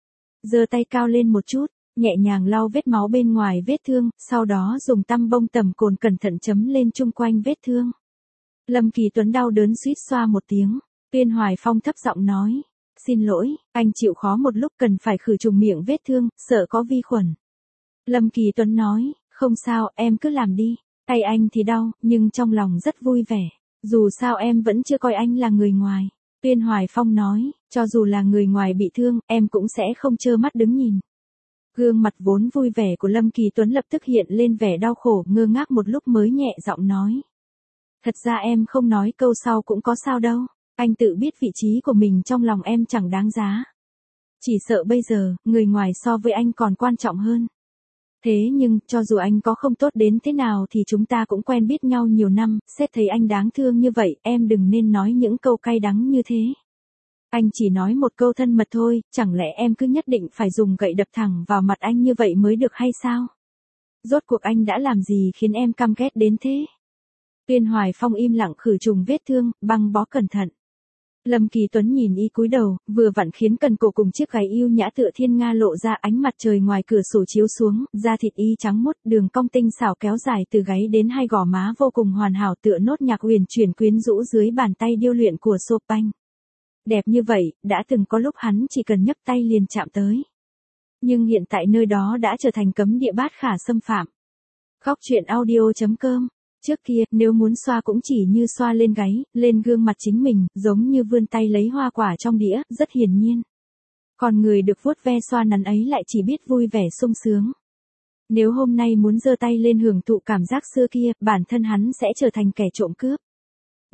Giơ tay cao lên một chút, nhẹ nhàng lau vết máu bên ngoài vết thương, sau đó dùng tăm bông tẩm cồn cẩn thận chấm lên chung quanh vết thương. Lâm Kỳ Tuấn đau đớn suýt xoa một tiếng. Tuyên Hoài Phong thấp giọng nói, xin lỗi, anh chịu khó một lúc, cần phải khử trùng miệng vết thương, sợ có vi khuẩn. Lâm Kỳ Tuấn nói, không sao, em cứ làm đi. Tay anh thì đau, nhưng trong lòng rất vui vẻ. Dù sao em vẫn chưa coi anh là người ngoài. Tuyên Hoài Phong nói, cho dù là người ngoài bị thương, em cũng sẽ không trơ mắt đứng nhìn. Gương mặt vốn vui vẻ của Lâm Kỳ Tuấn lập tức hiện lên vẻ đau khổ, ngơ ngác một lúc mới nhẹ giọng nói. Thật ra em không nói câu sau cũng có sao đâu, anh tự biết vị trí của mình trong lòng em chẳng đáng giá. Chỉ sợ bây giờ, người ngoài so với anh còn quan trọng hơn. Thế nhưng, cho dù anh có không tốt đến thế nào thì chúng ta cũng quen biết nhau nhiều năm, xét thấy anh đáng thương như vậy, em đừng nên nói những câu cay đắng như thế. Anh chỉ nói một câu thân mật thôi, chẳng lẽ em cứ nhất định phải dùng gậy đập thẳng vào mặt anh như vậy mới được hay sao? Rốt cuộc anh đã làm gì khiến em căm ghét đến thế? Tuyên Hoài Phong im lặng khử trùng vết thương, băng bó cẩn thận. Lâm Kỳ Tuấn nhìn y cúi đầu, vừa vặn khiến cần cổ cùng chiếc gáy yêu nhã tựa thiên nga lộ ra, ánh mặt trời ngoài cửa sổ chiếu xuống, da thịt y trắng muốt, đường cong tinh xảo kéo dài từ gáy đến hai gò má vô cùng hoàn hảo tựa nốt nhạc huyền chuyển quyến rũ dưới bàn tay điêu luyện của Chopin. Đẹp như vậy, đã từng có lúc hắn chỉ cần nhấc tay liền chạm tới. Nhưng hiện tại nơi đó đã trở thành cấm địa bát khả xâm phạm. Góc chuyện audio chấm com. Trước kia, nếu muốn xoa cũng chỉ như xoa lên gáy, lên gương mặt chính mình, giống như vươn tay lấy hoa quả trong đĩa, rất hiển nhiên. Còn người được vuốt ve xoa nắn ấy lại chỉ biết vui vẻ sung sướng. Nếu hôm nay muốn giơ tay lên hưởng thụ cảm giác xưa kia, bản thân hắn sẽ trở thành kẻ trộm cướp.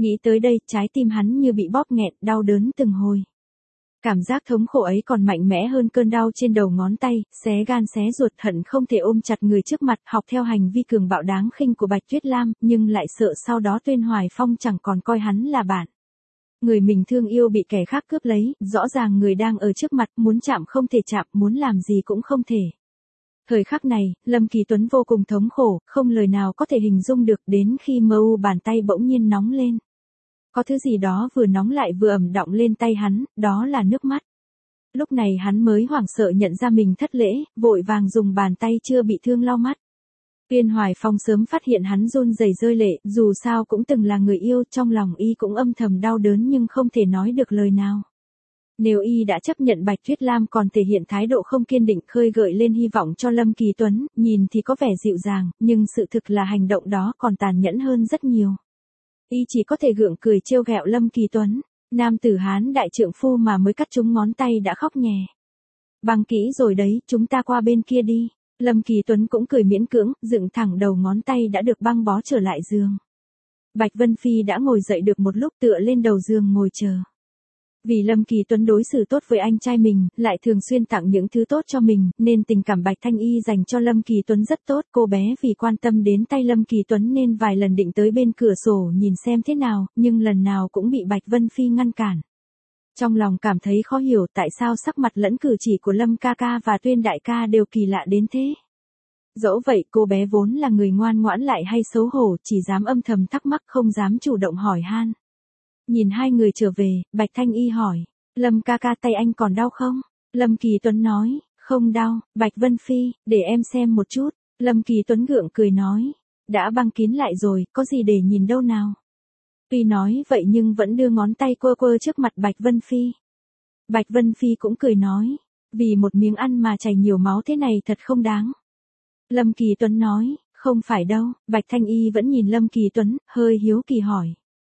Nghĩ tới đây, trái tim hắn như bị bóp nghẹn, đau đớn từng hồi. Cảm giác thống khổ ấy còn mạnh mẽ hơn cơn đau trên đầu ngón tay, xé gan xé ruột, hận không thể ôm chặt người trước mặt, học theo hành vi cường bạo đáng khinh của Bạch Tuyết Lam, nhưng lại sợ sau đó Tuyên Hoài Phong chẳng còn coi hắn là bạn. Người mình thương yêu bị kẻ khác cướp lấy, rõ ràng người đang ở trước mặt, muốn chạm không thể chạm, muốn làm gì cũng không thể. Thời khắc này, Lâm Kỳ Tuấn vô cùng thống khổ, không lời nào có thể hình dung được, đến khi mơ u bàn tay bỗng nhiên nóng lên. Có thứ gì đó vừa nóng lại vừa ẩm đọng lên tay hắn, đó là nước mắt. Lúc này hắn mới hoảng sợ nhận ra mình thất lễ, vội vàng dùng bàn tay chưa bị thương lau mắt. Tuyên Hoài Phong sớm phát hiện hắn run rẩy rơi lệ, dù sao cũng từng là người yêu, trong lòng y cũng âm thầm đau đớn nhưng không thể nói được lời nào. Nếu y đã chấp nhận Bạch Tuyết Lam còn thể hiện thái độ không kiên định, khơi gợi lên hy vọng cho Lâm Kỳ Tuấn, nhìn thì có vẻ dịu dàng, nhưng sự thực là hành động đó còn tàn nhẫn hơn rất nhiều. Y chỉ có thể gượng cười trêu ghẹo Lâm Kỳ Tuấn, nam tử Hán đại trượng phu mà mới cắt trúng ngón tay đã khóc nhè. Băng kỹ rồi đấy, chúng ta qua bên kia đi. Lâm Kỳ Tuấn cũng cười miễn cưỡng, dựng thẳng đầu ngón tay đã được băng bó trở lại giường. Bạch Vân Phi đã ngồi dậy được một lúc, tựa lên đầu giường ngồi chờ. Vì Lâm Kỳ Tuấn đối xử tốt với anh trai mình, lại thường xuyên tặng những thứ tốt cho mình, nên tình cảm Bạch Thanh Y dành cho Lâm Kỳ Tuấn rất tốt. Cô bé vì quan tâm đến tay Lâm Kỳ Tuấn nên vài lần định tới bên cửa sổ nhìn xem thế nào, nhưng lần nào cũng bị Bạch Vân Phi ngăn cản. Trong lòng cảm thấy khó hiểu tại sao sắc mặt lẫn cử chỉ của Lâm ca ca và Tuyên đại ca đều kỳ lạ đến thế. Dẫu vậy, cô bé vốn là người ngoan ngoãn lại hay xấu hổ, chỉ dám âm thầm thắc mắc không dám chủ động hỏi han. Nhìn hai người trở về, Bạch Thanh Y hỏi, Lâm ca ca tay anh còn đau không? Lâm Kỳ Tuấn nói, không đau. Bạch Vân Phi, để em xem một chút. Lâm Kỳ Tuấn gượng cười nói, đã băng kín lại rồi, có gì để nhìn đâu nào. Tuy nói vậy nhưng vẫn đưa ngón tay quơ quơ trước mặt Bạch Vân Phi. Bạch Vân Phi cũng cười nói, vì một miếng ăn mà chảy nhiều máu thế này thật không đáng. Lâm Kỳ Tuấn nói, không phải đâu. Bạch Thanh Y vẫn nhìn Lâm Kỳ Tuấn, hơi hiếu kỳ hỏi.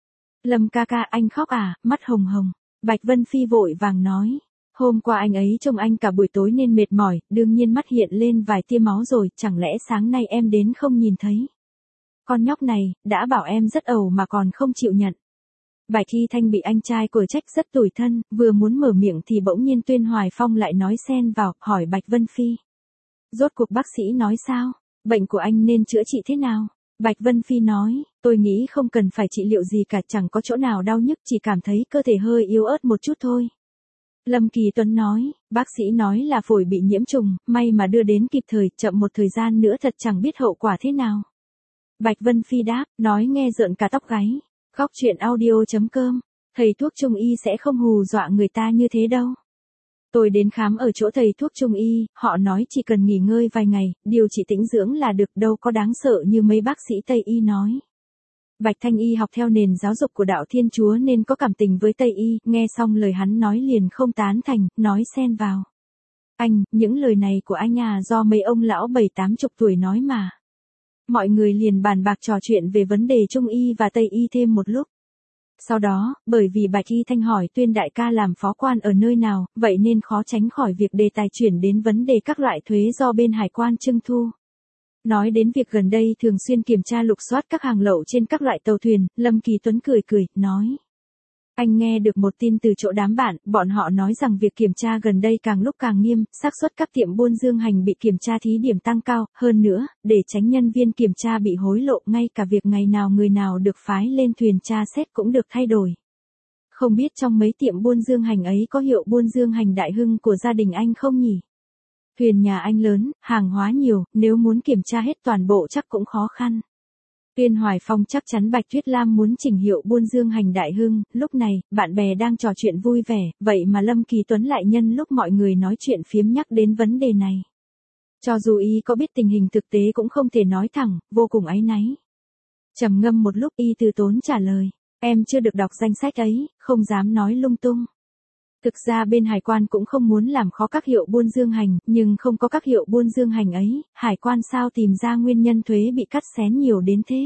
Lâm ca ca, anh khóc à? Mắt hồng hồng. Bạch Vân Phi vội vàng nói, hôm qua anh ấy trông anh cả buổi tối nên mệt mỏi, đương nhiên mắt hiện lên vài tia máu rồi, chẳng lẽ sáng nay em đến không nhìn thấy. Con nhóc này, đã bảo em rất ẩu mà còn không chịu nhận. Bạch Hy Thanh bị anh trai của trách rất tủi thân, vừa muốn mở miệng thì bỗng nhiên Tuyên Hoài Phong lại nói xen vào, hỏi Bạch Vân Phi. Rốt cuộc bác sĩ nói sao? Bệnh của anh nên chữa trị thế nào? Bạch Vân Phi nói, tôi nghĩ không cần phải trị liệu gì cả, chẳng có chỗ nào đau nhức, chỉ cảm thấy cơ thể hơi yếu ớt một chút thôi. Lâm Kỳ Tuấn nói, bác sĩ nói là phổi bị nhiễm trùng, may mà đưa đến kịp thời, chậm một thời gian nữa thật chẳng biết hậu quả thế nào. Bạch Vân Phi đáp, nói nghe rợn cả tóc gáy. Góc truyện audio chấm com, thầy thuốc trung y sẽ không hù dọa người ta như thế đâu. Tôi đến khám ở chỗ thầy thuốc trung y, họ nói chỉ cần nghỉ ngơi vài ngày, điều trị tĩnh dưỡng là được, đâu có đáng sợ như mấy bác sĩ Tây y nói. Bạch Thanh Y học theo nền giáo dục của đạo Thiên Chúa nên có cảm tình với Tây y, nghe xong lời hắn nói liền không tán thành, nói xen vào. Anh, những lời này của anh à do mấy ông lão bảy tám chục tuổi nói mà. Mọi người liền bàn bạc trò chuyện về vấn đề trung y và Tây y thêm một lúc. Sau đó, bởi vì Bạch Y Thanh hỏi Tuyên đại ca làm phó quan ở nơi nào, vậy nên khó tránh khỏi việc đề tài chuyển đến vấn đề các loại thuế do bên hải quan trưng thu. Nói đến việc gần đây thường xuyên kiểm tra lục soát các hàng lậu trên các loại tàu thuyền, Lâm Kỳ Tuấn cười cười, nói. Anh nghe được một tin từ chỗ đám bạn, bọn họ nói rằng việc kiểm tra gần đây càng lúc càng nghiêm, xác suất các tiệm buôn dương hành bị kiểm tra thí điểm tăng cao, hơn nữa, để tránh nhân viên kiểm tra bị hối lộ, ngay cả việc ngày nào người nào được phái lên thuyền tra xét cũng được thay đổi. Không biết trong mấy tiệm buôn dương hành ấy có hiệu buôn dương hành Đại Hưng của gia đình anh không nhỉ? Thuyền nhà anh lớn, hàng hóa nhiều, nếu muốn kiểm tra hết toàn bộ chắc cũng khó khăn. Tuyên Hoài Phong chắc chắn Bạch Tuyết Lam muốn chỉnh hiệu buôn dương hành Đại Hưng, lúc này, bạn bè đang trò chuyện vui vẻ, vậy mà Lâm Kỳ Tuấn lại nhân lúc mọi người nói chuyện phiếm nhắc đến vấn đề này. Cho dù y có biết tình hình thực tế cũng không thể nói thẳng, vô cùng áy náy. Trầm ngâm một lúc y từ tốn trả lời, em chưa được đọc danh sách ấy, không dám nói lung tung. Thực ra bên hải quan cũng không muốn làm khó các hiệu buôn dương hành, nhưng không có các hiệu buôn dương hành ấy, hải quan sao tìm ra nguyên nhân thuế bị cắt xén nhiều đến thế.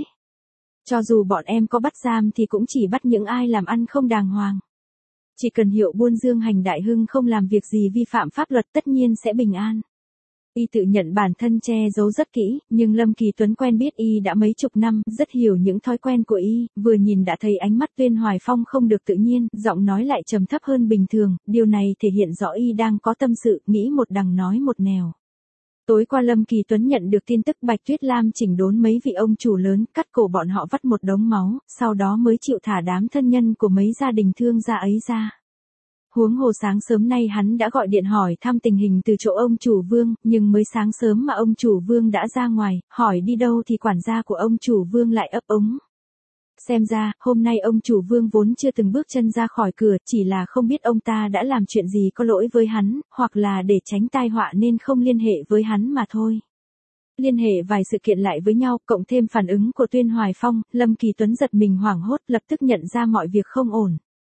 Cho dù bọn em có bắt giam thì cũng chỉ bắt những ai làm ăn không đàng hoàng. Chỉ cần hiệu buôn dương hành Đại Hưng không làm việc gì vi phạm pháp luật tất nhiên sẽ bình an. Y tự nhận bản thân che giấu rất kỹ, nhưng Lâm Kỳ Tuấn quen biết Y đã mấy chục năm, rất hiểu những thói quen của Y, vừa nhìn đã thấy ánh mắt Tuyên Hoài Phong không được tự nhiên, giọng nói lại trầm thấp hơn bình thường, điều này thể hiện rõ Y đang có tâm sự, nghĩ một đằng nói một nẻo. Tối qua Lâm Kỳ Tuấn nhận được tin tức Bạch Tuyết Lam chỉnh đốn mấy vị ông chủ lớn, cắt cổ bọn họ vắt một đống máu, sau đó mới chịu thả đám thân nhân của mấy gia đình thương gia ấy ra. Huống hồ sáng sớm nay hắn đã gọi điện hỏi thăm tình hình từ chỗ ông chủ Vương, nhưng mới sáng sớm mà ông chủ Vương đã ra ngoài, hỏi đi đâu thì quản gia của ông chủ Vương lại ấp úng. Xem ra, hôm nay ông chủ Vương vốn chưa từng bước chân ra khỏi cửa, chỉ là không biết ông ta đã làm chuyện gì có lỗi với hắn, hoặc là để tránh tai họa nên không liên hệ với hắn mà thôi. Liên hệ vài sự kiện lại với nhau, cộng thêm phản ứng của Tuyên Hoài Phong, Lâm Kỳ Tuấn giật mình hoảng hốt, lập tức nhận ra mọi việc không ổn.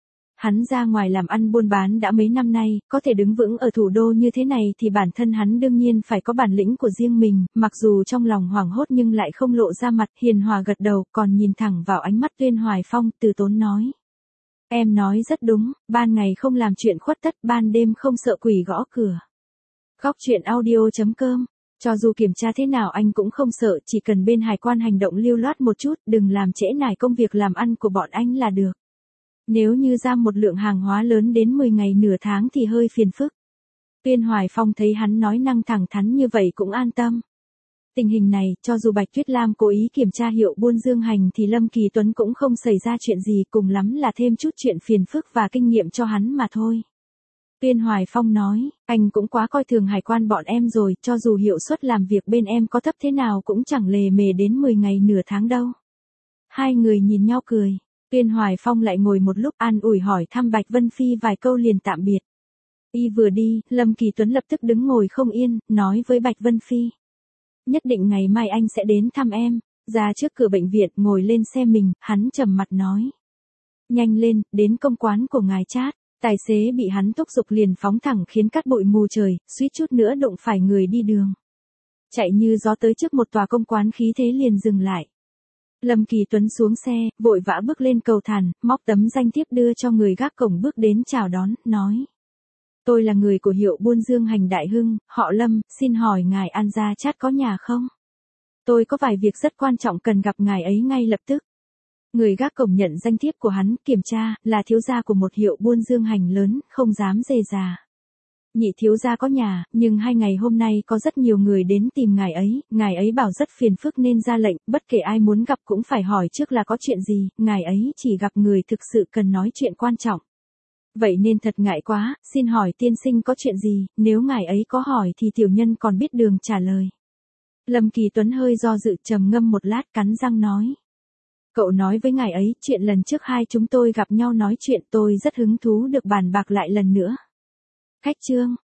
Hắn ra ngoài làm ăn buôn bán đã mấy năm nay, có thể đứng vững ở thủ đô như thế này thì bản thân hắn đương nhiên phải có bản lĩnh của riêng mình, mặc dù trong lòng hoảng hốt nhưng lại không lộ ra mặt, hiền hòa gật đầu, còn nhìn thẳng vào ánh mắt Tuyên Hoài Phong, từ tốn nói. Em nói rất đúng, ban ngày không làm chuyện khuất tất, ban đêm không sợ quỷ gõ cửa. Góc truyện audio chấm com. Cho dù kiểm tra thế nào anh cũng không sợ, chỉ cần bên hải quan hành động lưu loát một chút, đừng làm trễ nải công việc làm ăn của bọn anh là được. Nếu như ra một lượng hàng hóa lớn đến mười ngày nửa tháng thì hơi phiền phức. Tuyên Hoài Phong thấy hắn nói năng thẳng thắn như vậy cũng an tâm. Tình hình này, cho dù Bạch Tuyết Lam cố ý kiểm tra hiệu buôn dương hành thì Lâm Kỳ Tuấn cũng không xảy ra chuyện gì, cùng lắm là thêm chút chuyện phiền phức và kinh nghiệm cho hắn mà thôi. Tuyên Hoài Phong nói, anh cũng quá coi thường hải quan bọn em rồi, cho dù hiệu suất làm việc bên em có thấp thế nào cũng chẳng lề mề đến mười ngày nửa tháng đâu. Hai người nhìn nhau cười. Tuyên Hoài Phong lại ngồi một lúc an ủi hỏi thăm Bạch Vân Phi vài câu liền tạm biệt. Y vừa đi, Lâm Kỳ Tuấn lập tức đứng ngồi không yên, nói với Bạch Vân Phi. Nhất định ngày mai anh sẽ đến thăm em. Ra trước cửa bệnh viện ngồi lên xe mình, hắn trầm mặt nói. Nhanh lên, đến công quán của ngài Trát. Tài xế bị hắn thúc giục liền phóng thẳng khiến cát bụi mù trời, suýt chút nữa đụng phải người đi đường. Chạy như gió tới trước một tòa công quán khí thế liền dừng lại. Lâm Kỳ Tuấn xuống xe, vội vã bước lên cầu thang, móc tấm danh thiếp đưa cho người gác cổng bước đến chào đón, nói. Tôi là người của hiệu buôn dương hành Đại Hưng, họ Lâm, xin hỏi ngài An Gia Trát có nhà không? Tôi có vài việc rất quan trọng cần gặp ngài ấy ngay lập tức. Người gác cổng nhận danh thiếp của hắn, kiểm tra, là thiếu gia của một hiệu buôn dương hành lớn, không dám dè dà. Nhị thiếu gia có nhà, nhưng hai ngày hôm nay có rất nhiều người đến tìm ngài ấy, ngài ấy bảo rất phiền phức nên ra lệnh, bất kể ai muốn gặp cũng phải hỏi trước là có chuyện gì, ngài ấy chỉ gặp người thực sự cần nói chuyện quan trọng. Vậy nên thật ngại quá, xin hỏi tiên sinh có chuyện gì, nếu ngài ấy có hỏi thì tiểu nhân còn biết đường trả lời. Lâm Kỳ Tuấn hơi do dự trầm ngâm một lát cắn răng nói. Cậu nói với ngài ấy, chuyện lần trước hai chúng tôi gặp nhau nói chuyện tôi rất hứng thú được bàn bạc lại lần nữa. Khách trương,